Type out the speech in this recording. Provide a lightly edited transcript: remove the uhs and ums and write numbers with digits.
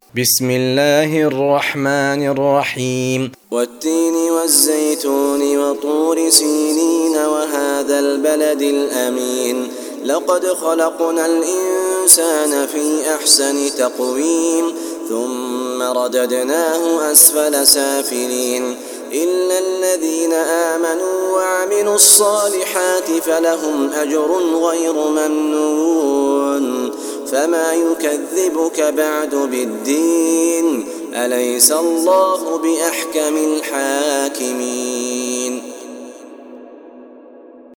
بسم الله الرحمن الرحيم والتين والزيتون وطور سينين وهذا البلد الأمين لقد خلقنا الإنسان في أحسن تقويم ثم رددناه أسفل سافلين إلا الذين آمنوا وعملوا الصالحات فلهم أجر غير ممنون فما يكذبك بعد بالدين أليس الله بأحكم الحاكمين.